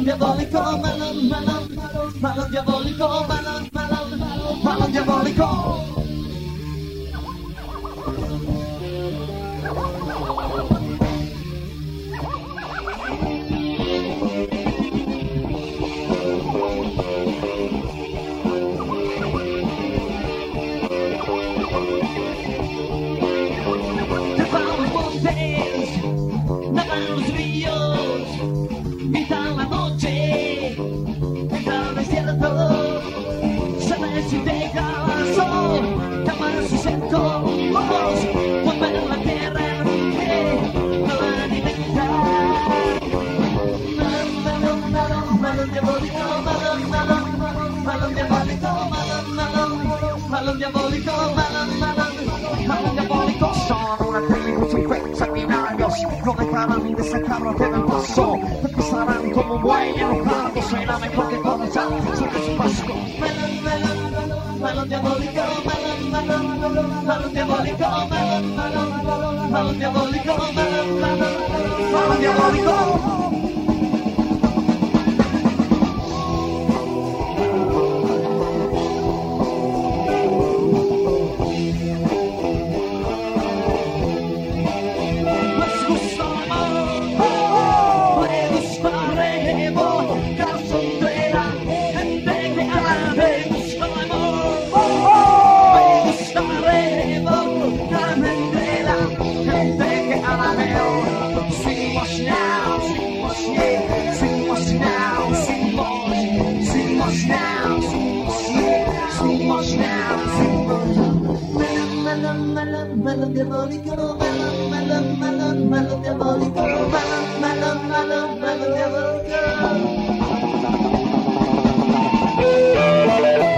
Balón diabólico, balón, balón, balón diabólico, balón, balón, balón diabólico. Balón diabólico, balón, balón, balón diabólico. Son una tribu sin fecha ni labios. No dejarán de sacarte del paso. Te pisarán como un buey enojado. Será mejor que comenzar sobre su paso. Balón, balón, balón diabólico, balón, balón, balón diabólico, balón, balón, balón diabólico, balón, balón, balón diabólico. Balón diabólico, balón, balón, balón, balón diabólico, balón, balón, balón, balón diabólico.